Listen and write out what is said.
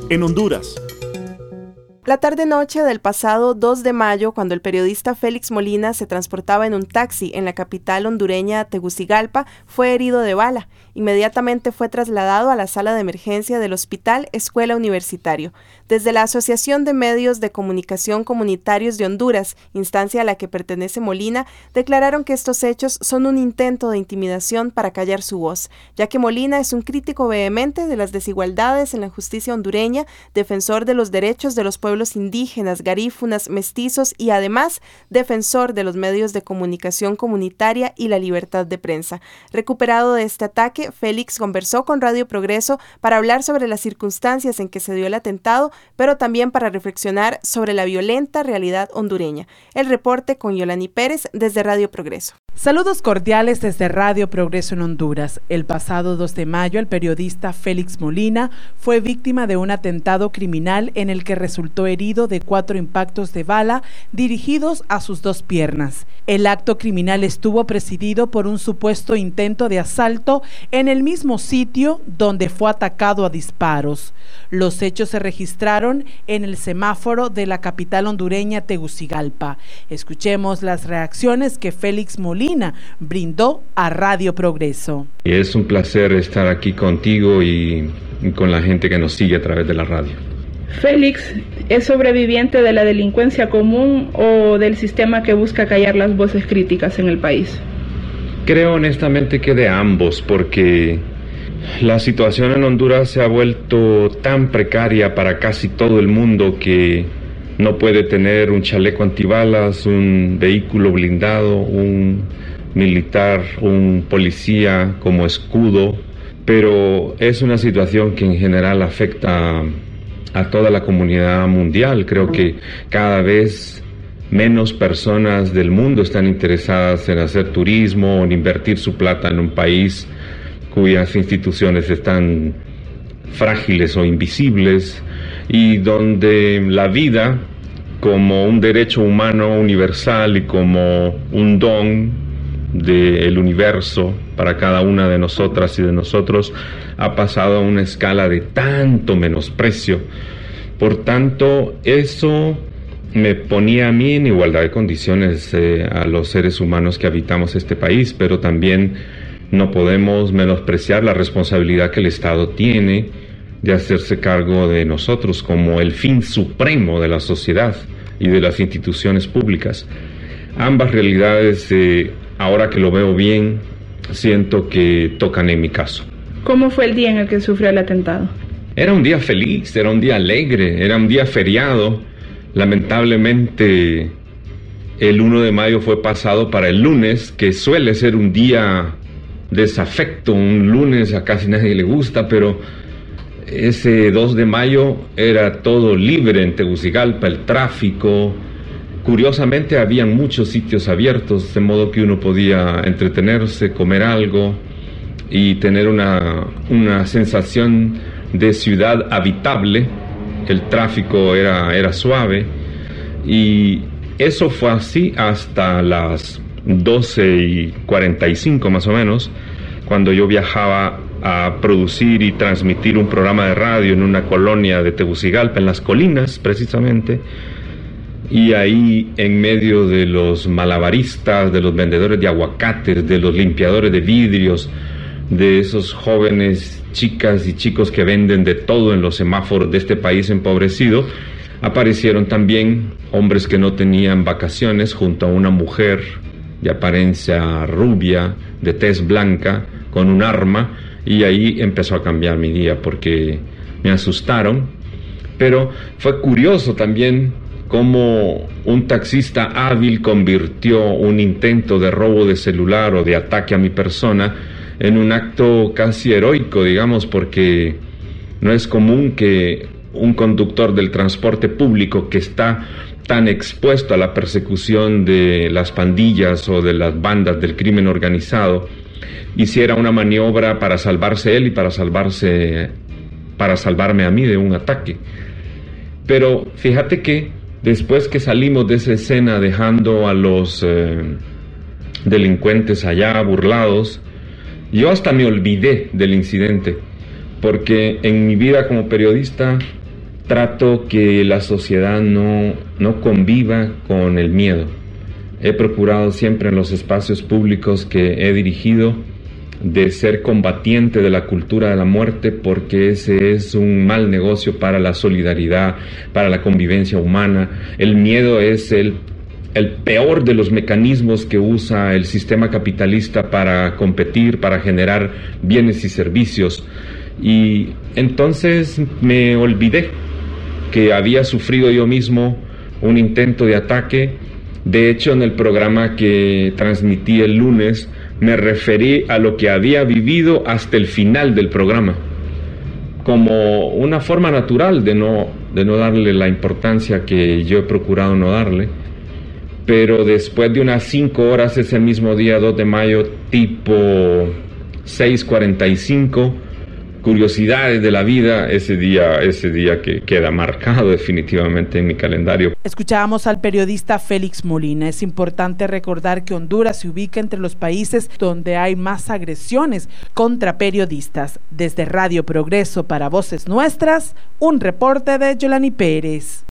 en Honduras. La tarde-noche del pasado 2 de mayo, cuando el periodista Félix Molina se transportaba en un taxi en la capital hondureña Tegucigalpa, fue herido de bala. Inmediatamente fue trasladado a la sala de emergencia del Hospital Escuela Universitario. Desde la Asociación de Medios de Comunicación Comunitarios de Honduras, instancia a la que pertenece Molina, declararon que estos hechos son un intento de intimidación para callar su voz, ya que Molina es un crítico vehemente de las desigualdades en la justicia hondureña, defensor de los derechos de los pueblos indígenas, garífunas, mestizos y además defensor de los medios de comunicación comunitaria y la libertad de prensa. Recuperado de este ataque, Félix conversó con Radio Progreso para hablar sobre las circunstancias en que se dio el atentado, pero también para reflexionar sobre la violenta realidad hondureña. El reporte con Yolani Pérez desde Radio Progreso. Saludos cordiales desde Radio Progreso en Honduras. El pasado 2 de mayo, el periodista Félix Molina fue víctima de un atentado criminal en el que resultó herido de 4 impactos de bala dirigidos a sus 2 piernas. El acto criminal estuvo presidido por un supuesto intento de asalto en el mismo sitio donde fue atacado a disparos. Los hechos se registraron en el semáforo de la capital hondureña Tegucigalpa. Escuchemos las reacciones que Félix Molina brindó a Radio Progreso. Es un placer estar aquí contigo y con la gente que nos sigue a través de la radio. Félix, ¿es sobreviviente de la delincuencia común o del sistema que busca callar las voces críticas en el país? Creo honestamente que de ambos, porque la situación en Honduras se ha vuelto tan precaria para casi todo el mundo que no puede tener un chaleco antibalas, un vehículo blindado, un militar, un policía como escudo, pero es una situación que en general afecta a toda la comunidad mundial. Creo que cada vez menos personas del mundo están interesadas en hacer turismo o en invertir su plata en un país cuyas instituciones están frágiles o invisibles, y donde la vida como un derecho humano universal y como un don del universo para cada una de nosotras y de nosotros ha pasado a una escala de tanto menosprecio. Por tanto, eso me ponía a mí en igualdad de condiciones a los seres humanos que habitamos este país, pero también no podemos menospreciar la responsabilidad que el Estado tiene de hacerse cargo de nosotros como el fin supremo de la sociedad y de las instituciones públicas. Ambas realidades, ahora que lo veo bien, siento que tocan en mi caso. ¿Cómo fue el día en el que sufrió el atentado? Era un día feliz, era un día alegre, era un día feriado. Lamentablemente, el 1 de mayo fue pasado para el lunes, que suele ser un día desafecto. Un lunes a casi nadie le gusta, pero ese 2 de mayo era todo libre en Tegucigalpa, el tráfico. Curiosamente había muchos sitios abiertos, de modo que uno podía entretenerse, comer algo y tener una sensación de ciudad habitable. El tráfico era suave, y eso fue así hasta las 12:45 más o menos, cuando yo viajaba a producir y transmitir un programa de radio en una colonia de Tegucigalpa, en las colinas precisamente, y ahí en medio de los malabaristas, de los vendedores de aguacates, de los limpiadores de vidrios, de esos jóvenes, chicas y chicos que venden de todo en los semáforos de este país empobrecido, aparecieron también hombres que no tenían vacaciones junto a una mujer de apariencia rubia, de tez blanca, con un arma, y ahí empezó a cambiar mi día porque me asustaron. Pero fue curioso también cómo un taxista hábil convirtió un intento de robo de celular o de ataque a mi persona en un acto casi heroico, digamos, porque no es común que un conductor del transporte público que está tan expuesto a la persecución de las pandillas o de las bandas del crimen organizado hiciera una maniobra para salvarse él y para salvarme a mí de un ataque. Pero fíjate que después que salimos de esa escena dejando a los delincuentes allá burlados, yo hasta me olvidé del incidente, porque en mi vida como periodista trato que la sociedad no conviva con el miedo. He procurado siempre en los espacios públicos que he dirigido de ser combatiente de la cultura de la muerte, porque ese es un mal negocio para la solidaridad, para la convivencia humana. El miedo es el peor de los mecanismos que usa el sistema capitalista para competir, para generar bienes y servicios. Y entonces me olvidé que había sufrido yo mismo un intento de ataque. De hecho, en el programa que transmití el lunes, me referí a lo que había vivido hasta el final del programa, como una forma natural de no darle la importancia que yo he procurado no darle. Pero después de unas 5 horas, ese mismo día 2 de mayo, tipo 6:45, curiosidades de la vida, ese día que queda marcado definitivamente en mi calendario. Escuchábamos al periodista Félix Molina. Es importante recordar que Honduras se ubica entre los países donde hay más agresiones contra periodistas. Desde Radio Progreso para Voces Nuestras, un reporte de Yolani Pérez.